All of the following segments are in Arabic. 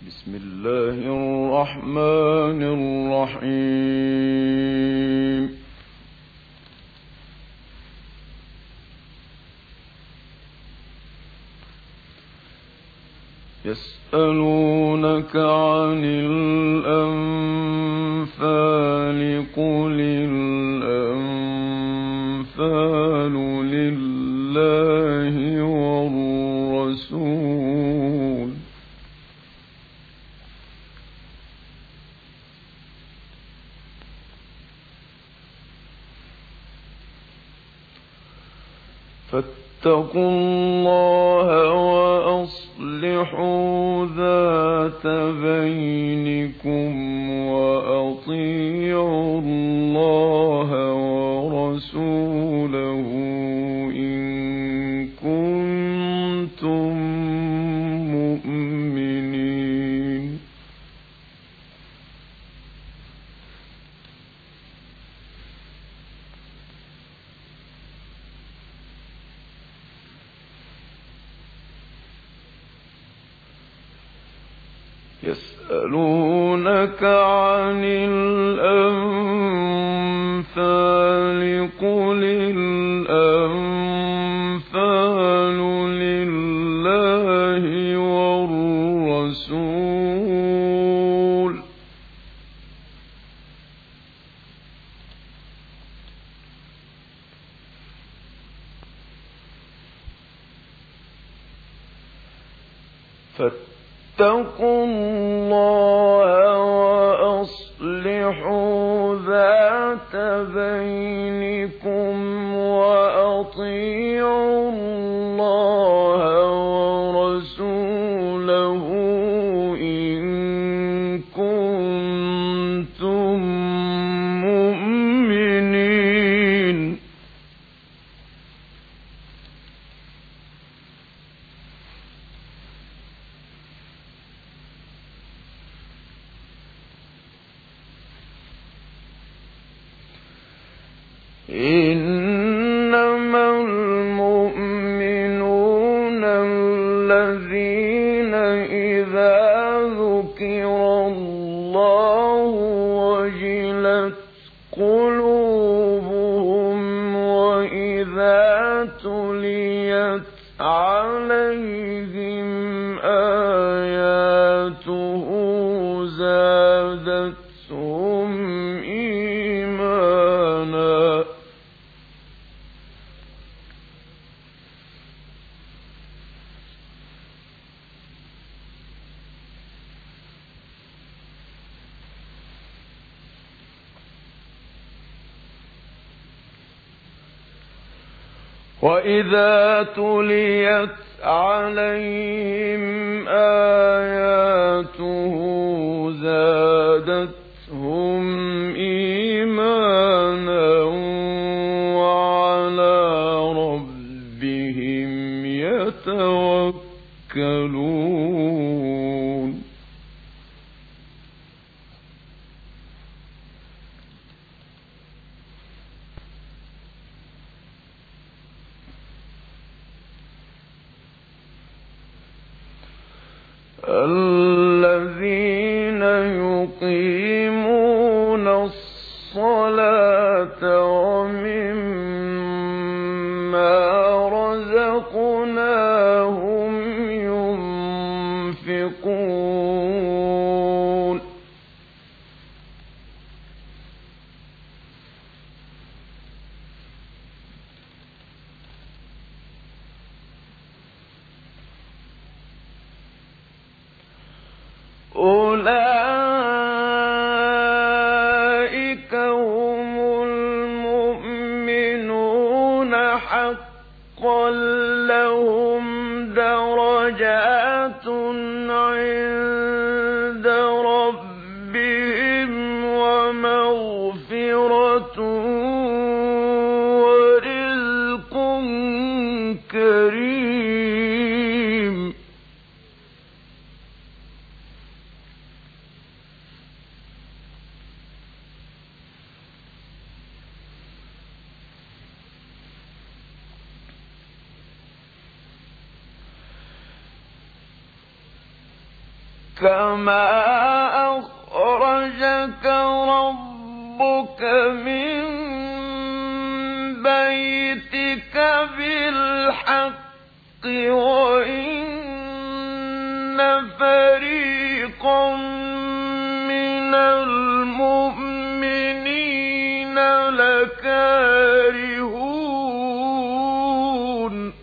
بسم الله الرحمن الرحيم. يسألونك عن الأنفال قل الأنفال لله والرسول فاتقوا الله وأصلحوا ذات بينكم وأطيعوا الله ورسوله إن كنتم مؤمنين. يسألونك عن الأنفال قل الأنفال لله والرسول فاتقوا الله وأصلحوا ذات بينكم وأطيعوا الله ورسوله إن كنتم مؤمنين. إنما المؤمنون الذين إذا ذكر الله وجلت قلوبهم وإذا تليت عليهم آياته زادتهم إيمانا وإذا تليت عليهم آياته زادتهم إيمانا وعلى ربهم يتوكلون. الذين يقيمون الصلاة ومما رزقناهم ينفقون. أولئك هم المؤمنون حقا لهم درجات عند ربهم ومغفرة ورزق كريم. كما أخرجك ربك من بيتك بالحق وإن فريقا من المؤمنين لكارهون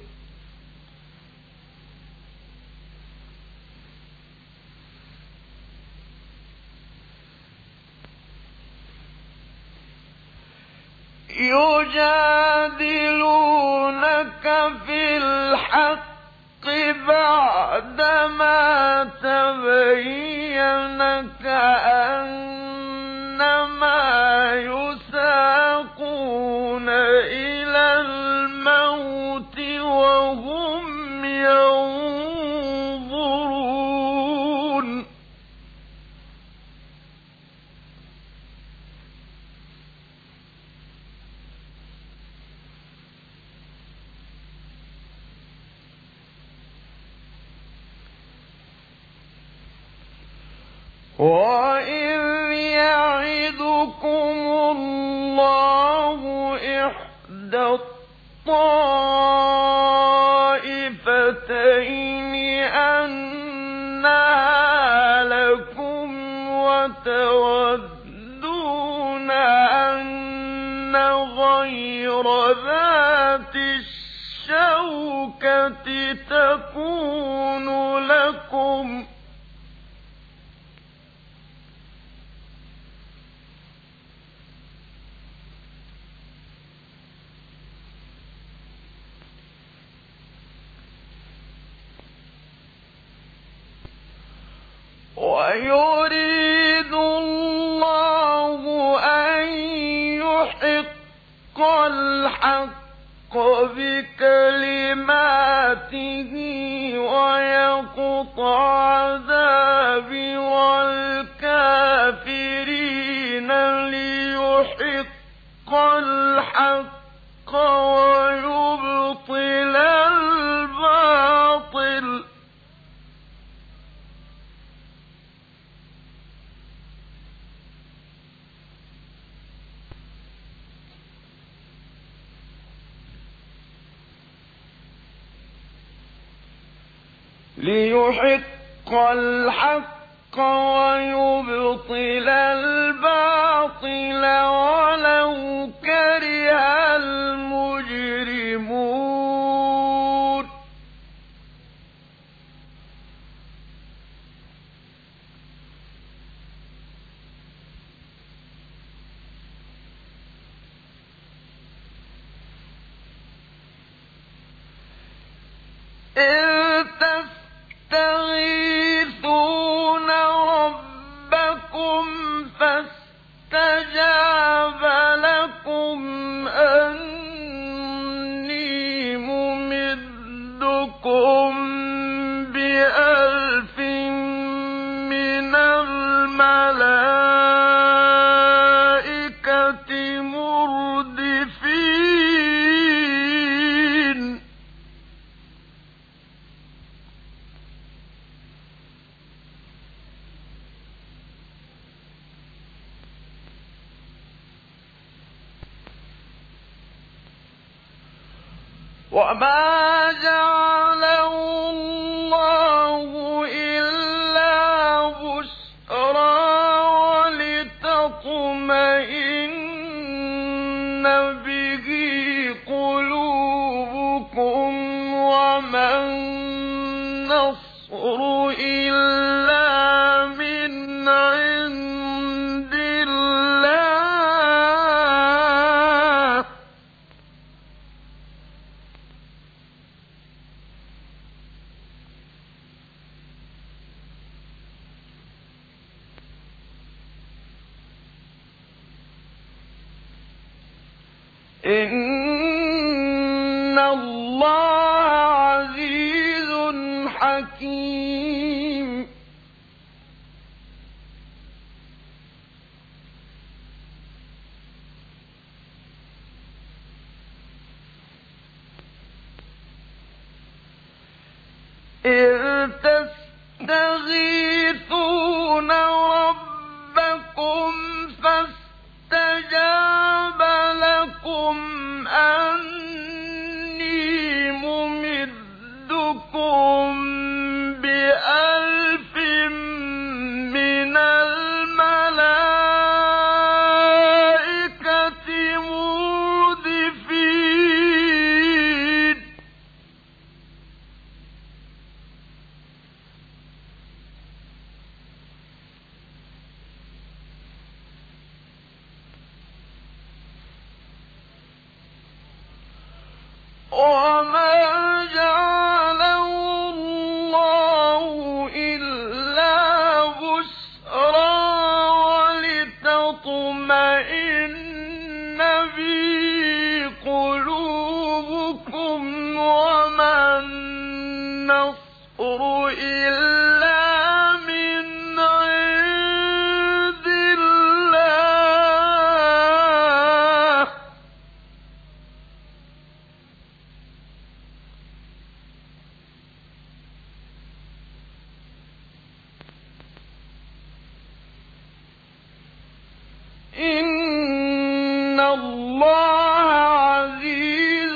يجادلونك في الحق بعدما تبين كأنما يساقون إلى الموت وهم ينظرون وَإِذْ يَعِدُكُمُ اللَّهُ إِحْدَى الطَّائِفَتَيْنِ أَنَّهَا لَكُمْ وَتَوَدُّونَ أَنَّ غَيْرَ ذَاتِ الشَّوْكَةِ تَكُونُ لَكُمْ ويريد الله أن يحق الحق بكلماته ويقطع دابر الكافرين ليحق الحق ويبطل الباطل ويبطل الباطل ولو كره المجرمون تستغيثون ربكم فاستجاب لكم أني ممدكم بألف من الملائكة مردفين وما جعله الله إلا بشرى ولتطمئن به قلوبكم وما النصر إلا من عند الله إن الله عزيز حكيم إذ تستغيثون وما جعله الله إلا بشرى ولتطمئن به قلوبكم وما النصر إلا من عند الله إن الله عزيز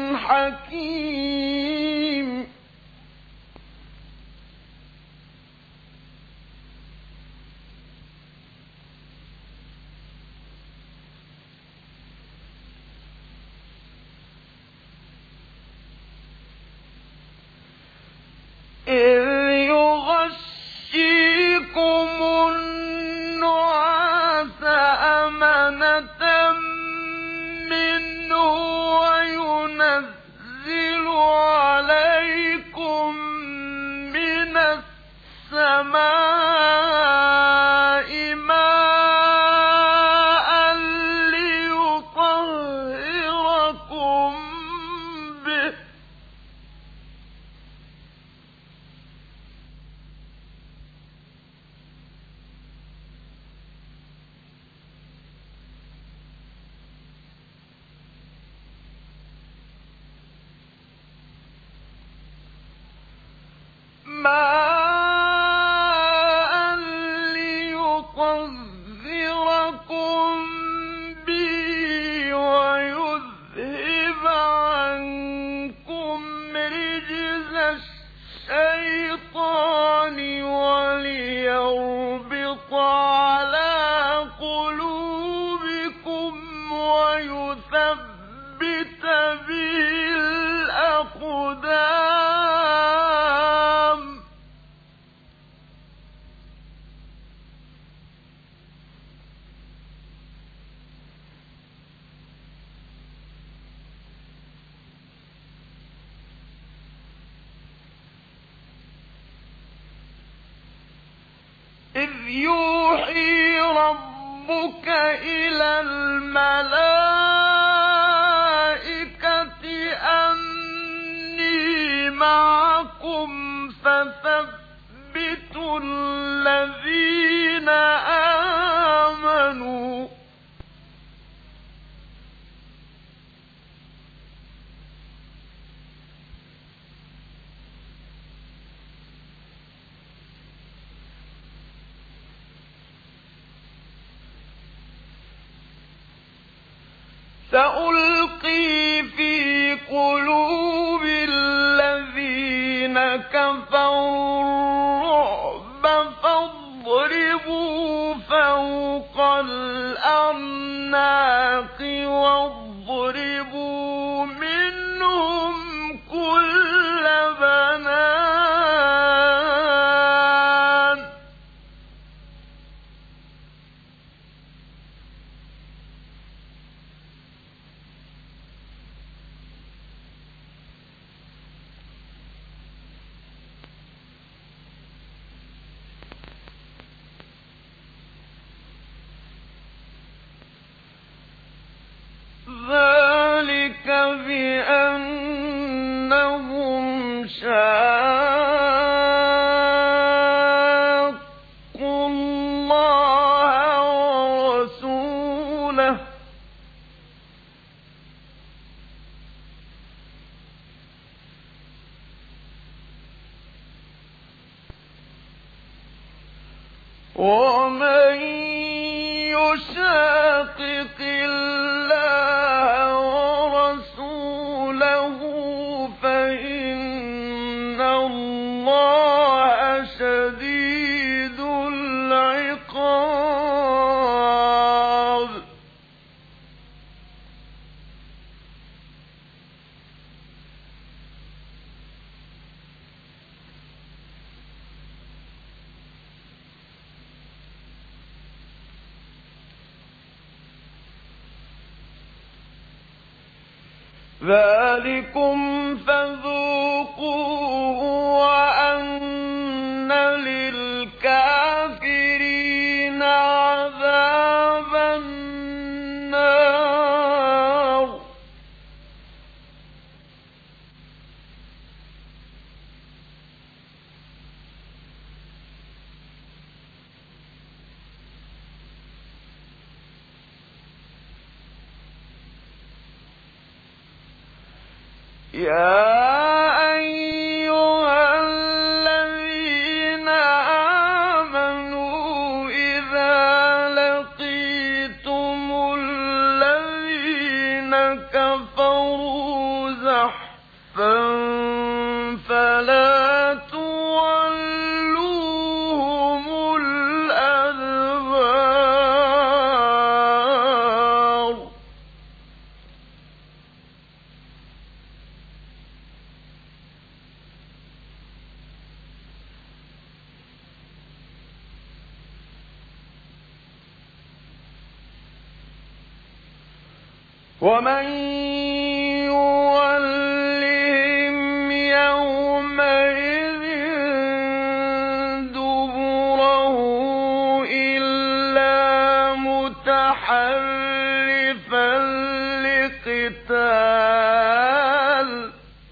حكيم إذ يغشيكم النعاس أمنة منه وينزل عليكم من السماء ماء ليطهركم به ويذهب عنكم رجز الشيطان وليربط على قلوبكم ويثبت به الأقدام إذ يوحي ربك إلى الملائكة أني معكم فثبتوا الذين آمنوا سألقي في قلوب الذين كفروا الرعب فاضربوا فوق الأعناق واضربوا منهم كل بنان ذلك بأنهم شاقوا الله ورسوله ومن يشاقق الله ورسوله فإن الله شديد العقاب ذلكم فذوقوه وأن للكافرين عذاب النار. يا أيها الذين آمنوا إذا لقيتم الذين كفروا زحفا فلا تولوهم الأدبار. ومن يولهم يومئذ دبره إلا متحرفا لقتال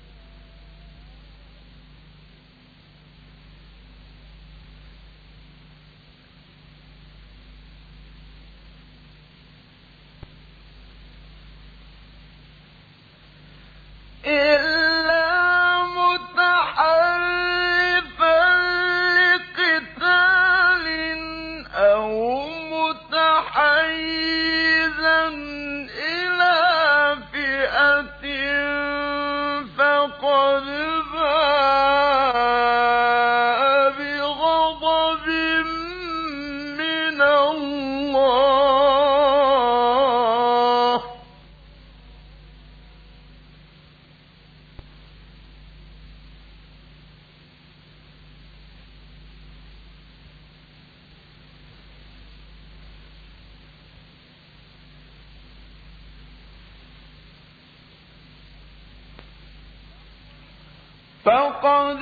أو متحيزا إلى فئة فقد باء بغضب من الله. فقد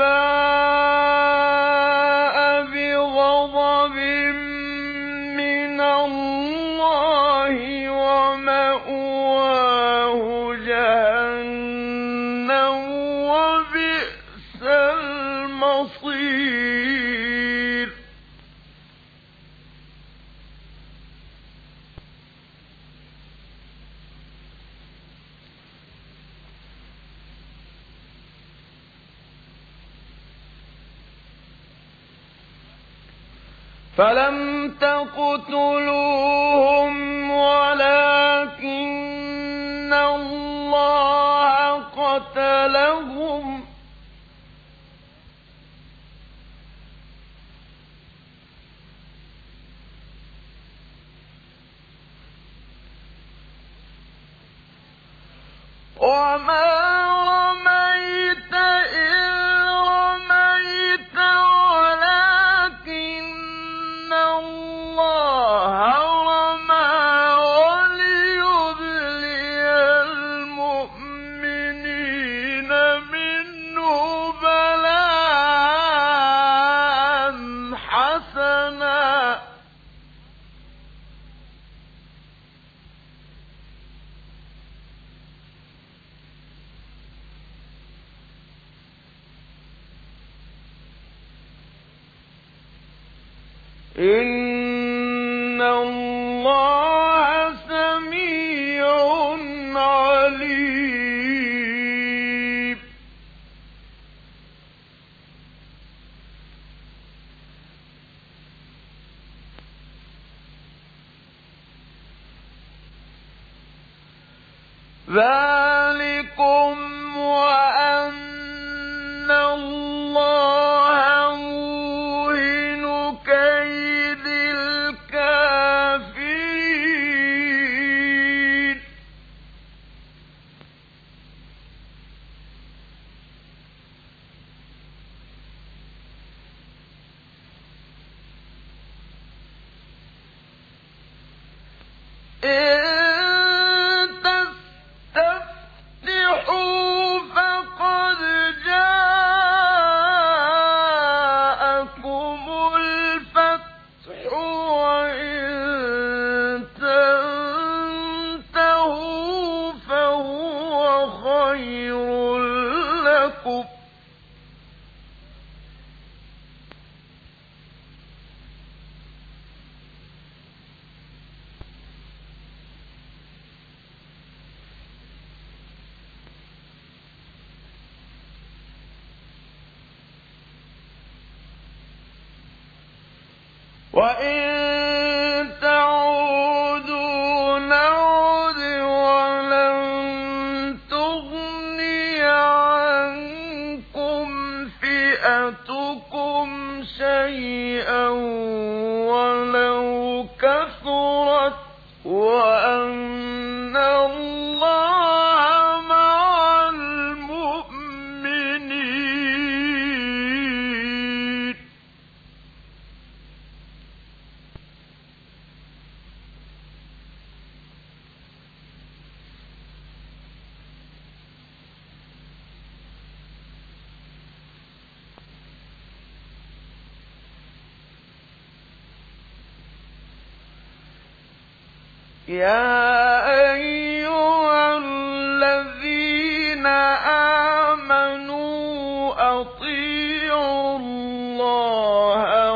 باء بغضب من الله ومأواه جهنم وبئس المصير. فلم تقتلوهم ولكن الله قتلهم وما رميت إذ رميت ولكن الله رمى وليبلي المؤمنين منه بلاء حسنا. إن الله سميع عليم. ذلكم وأن الله موهن كيد الكافرين. إن وإن تعودوا نعد ولن تغني عنكم فئتكم شيئا ولو كثرت وأن الله مع المؤمنين. يا أيها الذين آمنوا أطيعوا الله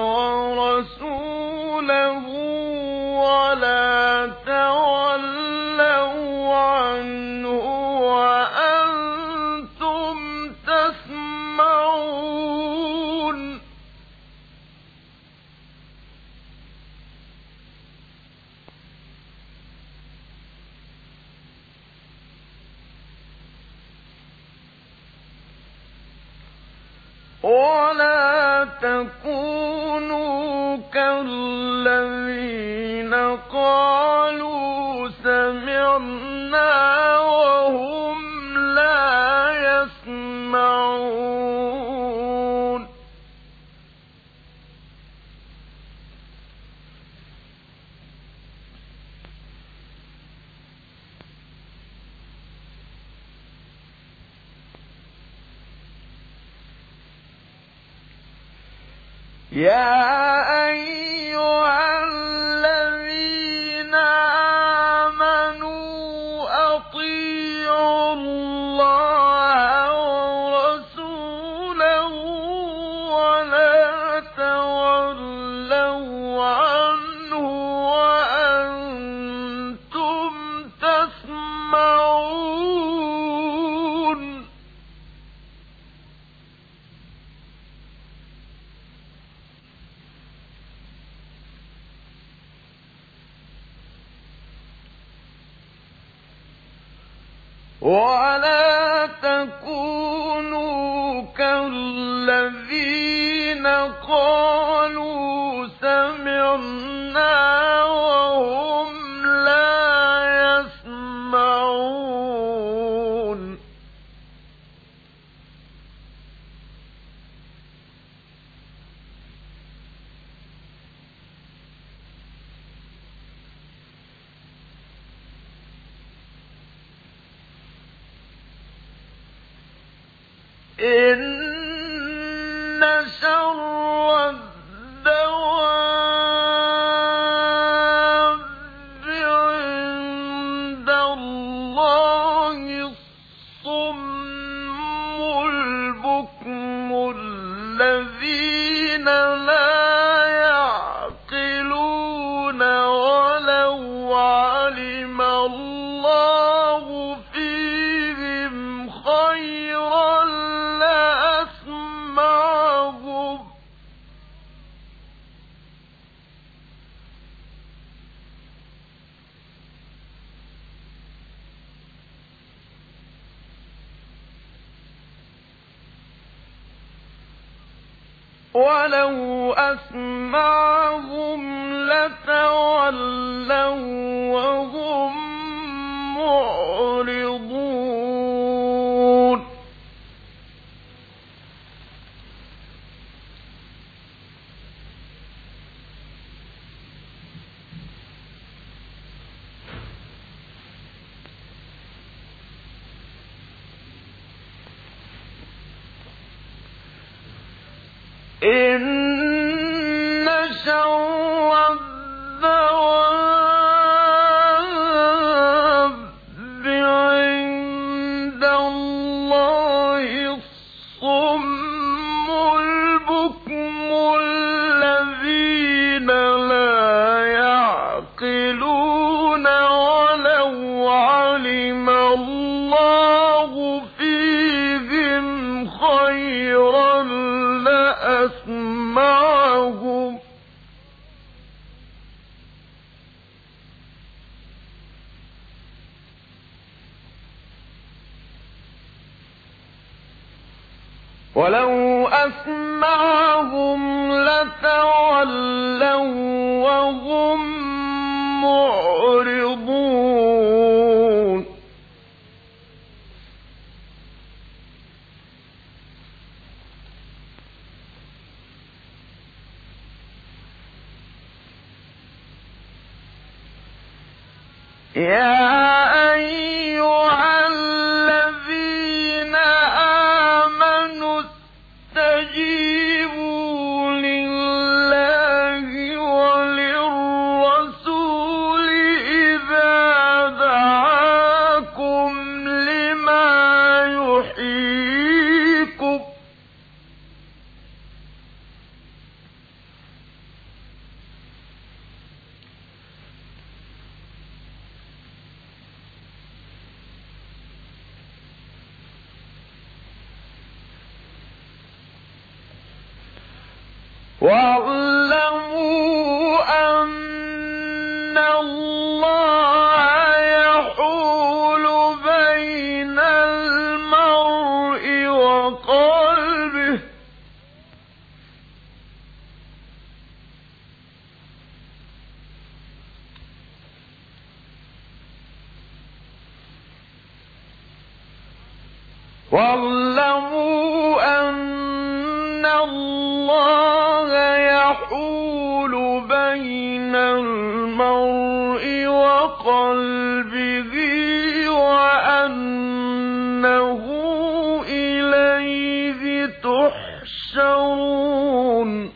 ورسوله ولا تولوا عنه وأنتم تسمعون. ولا تكونوا كالذين قالوا سمعنا وهم لا يسمعون. يا أيها الذين آمنوا أطيعوا الله ورسوله ولا تولوا عنه وأنتم تسمعون. ولا تكونوا كالذين قالوا سمعنا وهم لا يسمعون. إن شر الدواب عند الله الصم البكم الذين لا يعقلون ولو علم الله فيهم خيرا لأسمعهم. ولو أسمعهم لتولوا وهم معرضون. إن شر الدواب عند الله الصم البكم الذين لا يعقلون ولو علم الله فيهم خيرا لأسمعهم. ولو أسمعهم لتولوا وهم معرضون يا أيها الذين آمنوا استجيبوا لله وللرسول إذا دعاكم لما يحييكم واعلموا أن الله يحول بين المرء وقلبه واعلموا أن الله يحول بين المرء وقلبه وأنه إليه تحشرون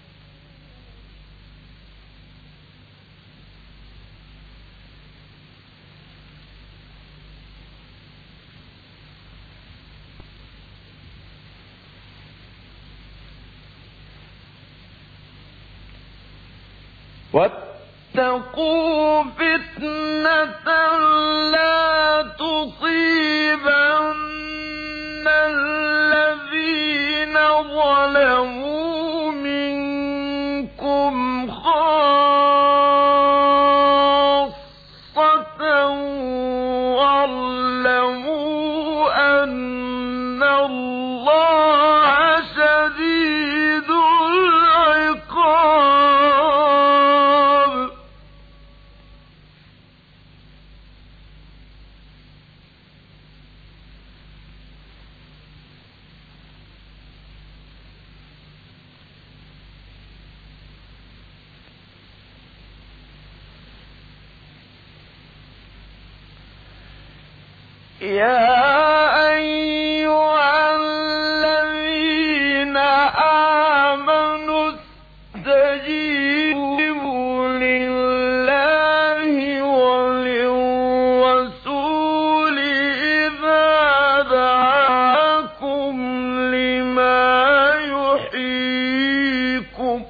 واتقوا فتنة لا تصيبن الذين ظلموا منكم خاصة واعلموا أن الله شديد العقاب يا أيها الذين آمنوا استجيبوا لله وللرسول إذا دعاكم لما يحييكم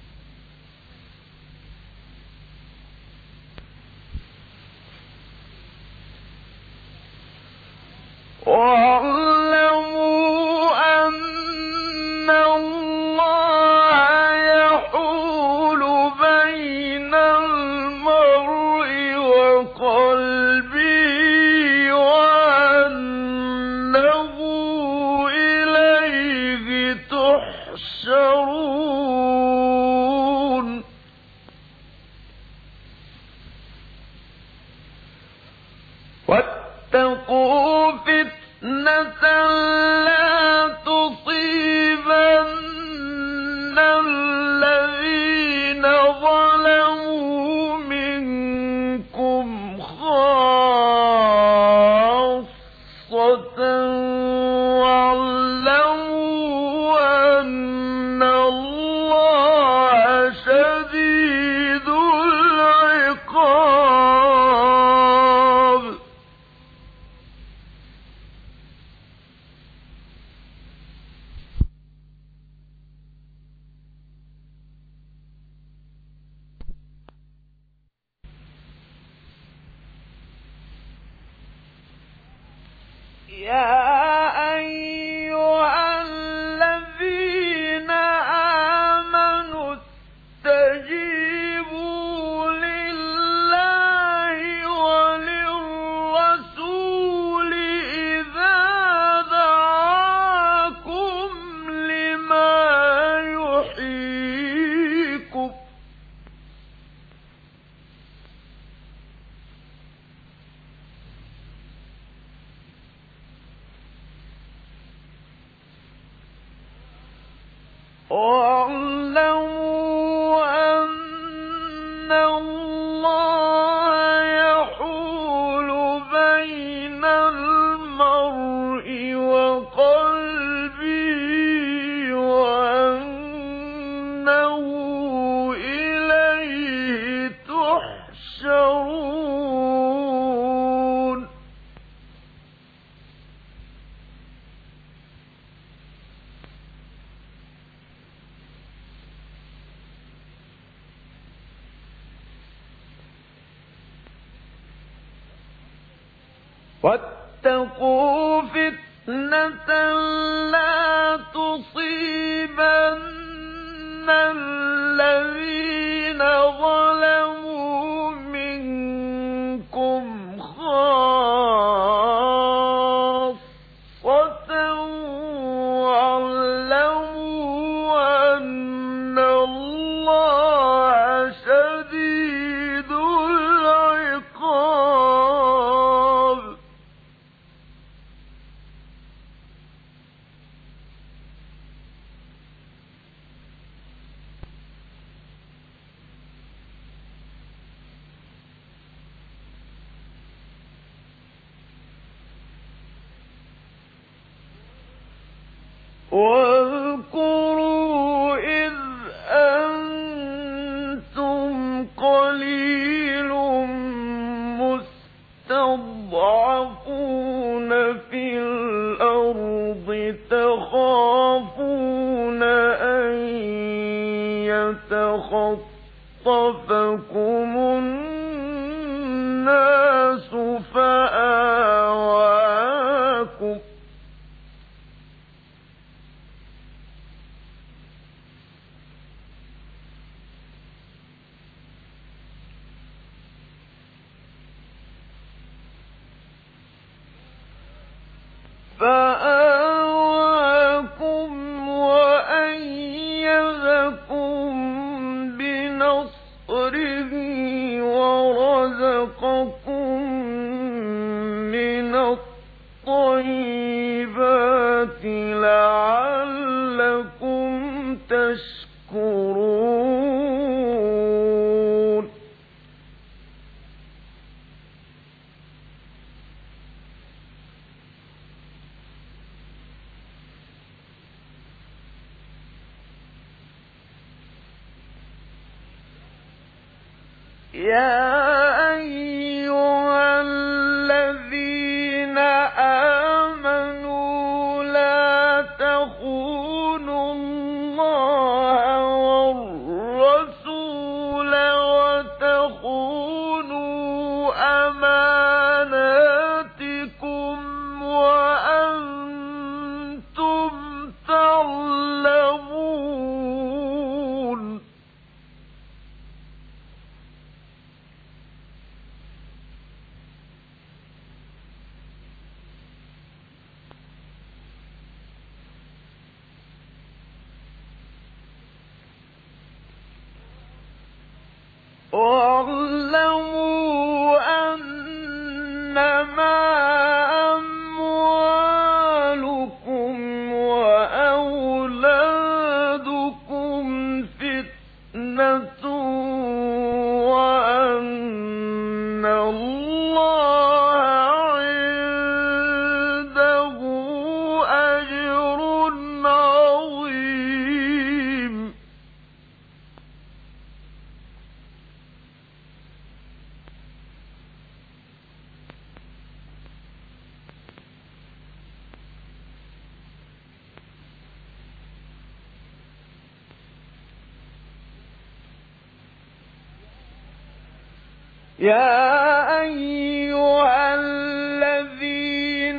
واعلموا أن الله يحول بين المرء وقلبه وأنه إليه تحشرون واتقوا فتنة لا تصيبن الذين ظلموا منكم خاصة واعلموا أن الله شديد العقاب يا أيها الذين آمنوا استجيبوا لله وللرسول إذا دعاكم واعلموا أن الله يحول بين المرء وقلبه وأنه إليه تحشرون. واتقوا فتنة لا تصيبن الذين ظلموا منكم خاصة واعلموا أن الله شديد العقاب. واذكروا إذ أنتم قليل مستضعفون في الأرض تخافون أن يتخطفكم الناس فآواكم وأيدكم بنصره ورزقكم من الطيبات لعلكم تشكرون. يا أيها الذين آمنوا لا تخونوا الله والرسول وتخونوا أماناتكم وأنتم تعلمون. واعلموا أنما أموالكم وأولادكم فتنة وأن الله عنده أجر عظيم. يا أيها الذين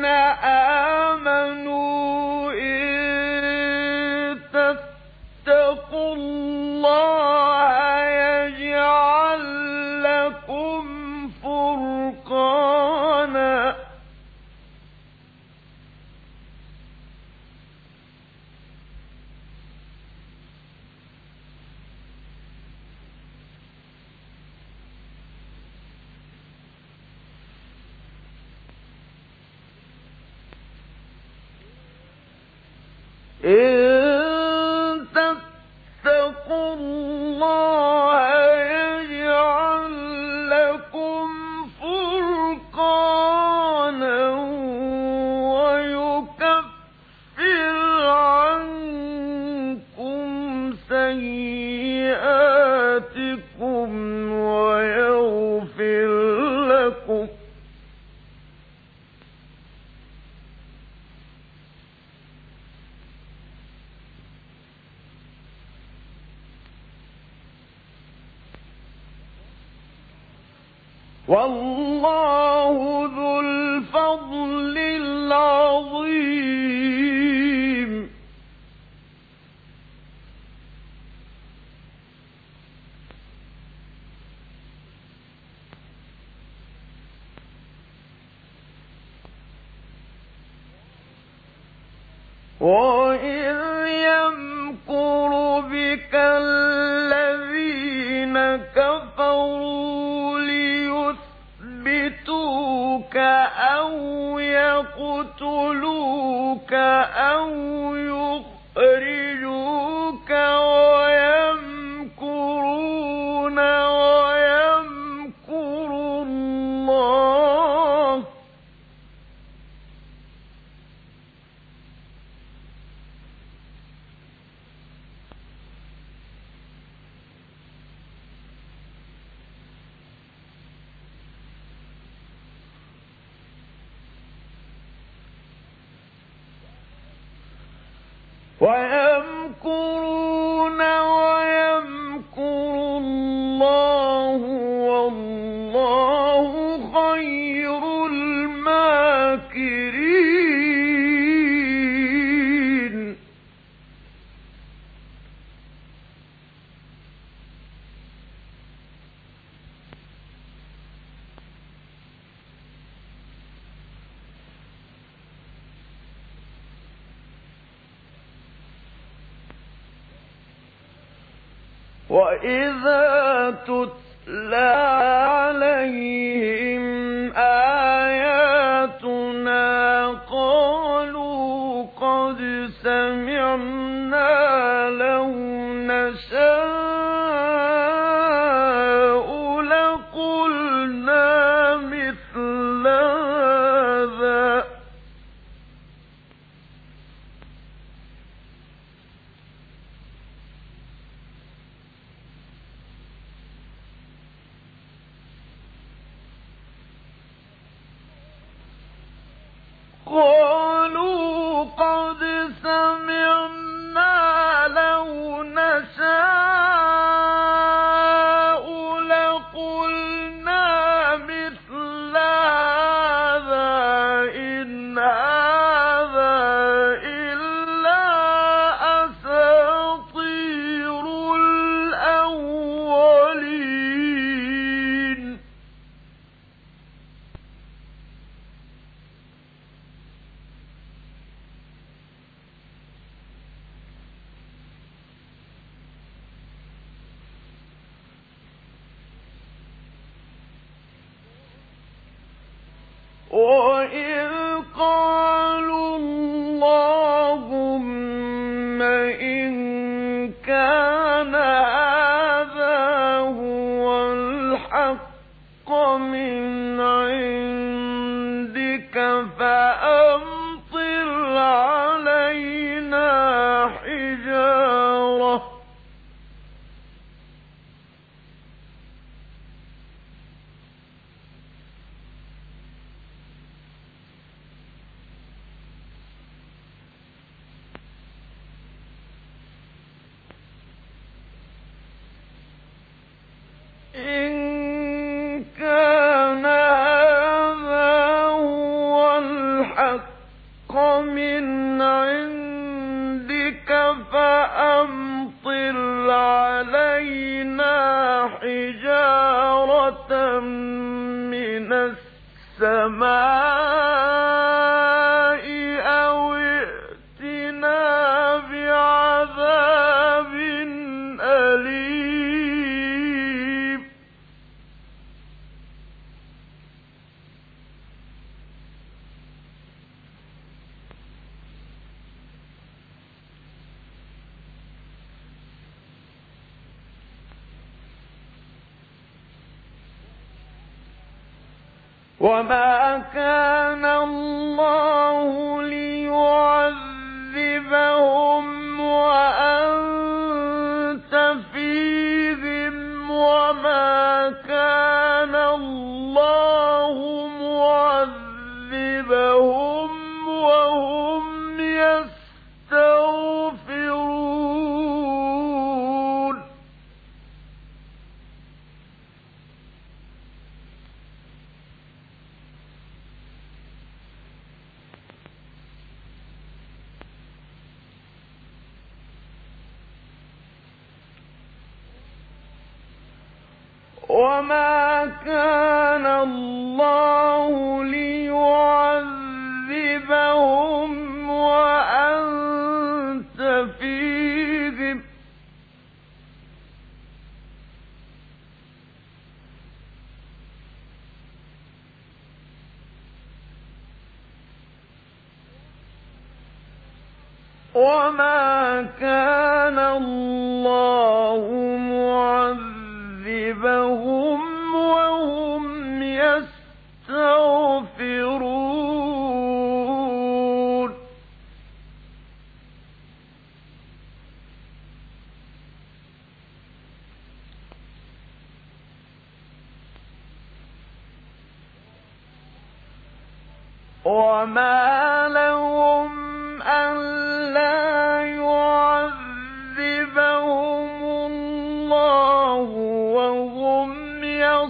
آمنوا إن تتقوا الله يجعل لكم فرقانا. إن والله ذو الفضل العظيم. وإذ يمكر بك الذين كفروا ليثبتوك أو يقتلوك أو يخرجوك ويمكرون ويمكر الله ويمكرون ويمكر الله والله خير الماكرين. وإذا تتلى عليهم آياتنا قالوا قد سمعنا لو نشاء لقلنا مثل هذا قالوا قد سمعنا لو نشاء لقلنا مثل هذا إن هذا إلا أساطير الأولين. وإذ قالوا اللهم إن كان هذا هو الحق من عندك فأمطر علينا حجارة إن كان هذا هو الحق من عندك فأمطر علينا حجارة من السماء أو ائتنا بعذاب أليم. وما كان الله ليعذبهم وأنت فيهم وما كان الله معذبهم وهم يستغفرون. وما كان الله ليعذبهم وأنت فيهم وما كان الله معذبهم وهم يستغفرون وما لهم ألا يعذبهم الله وهم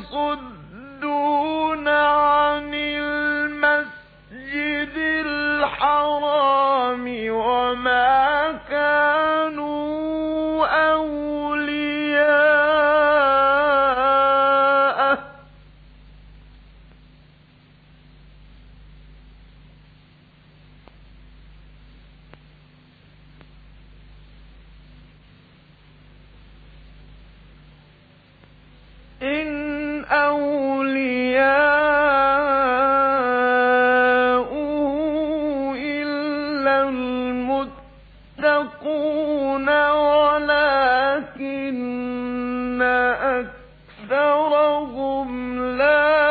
يصدون عن المسجد الحرام وما كانوا أولياءه إن أولياؤه إلا المتقون ولكن أكثرهم لا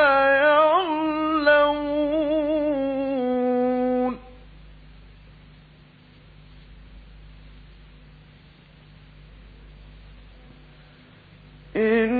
يعلمون إن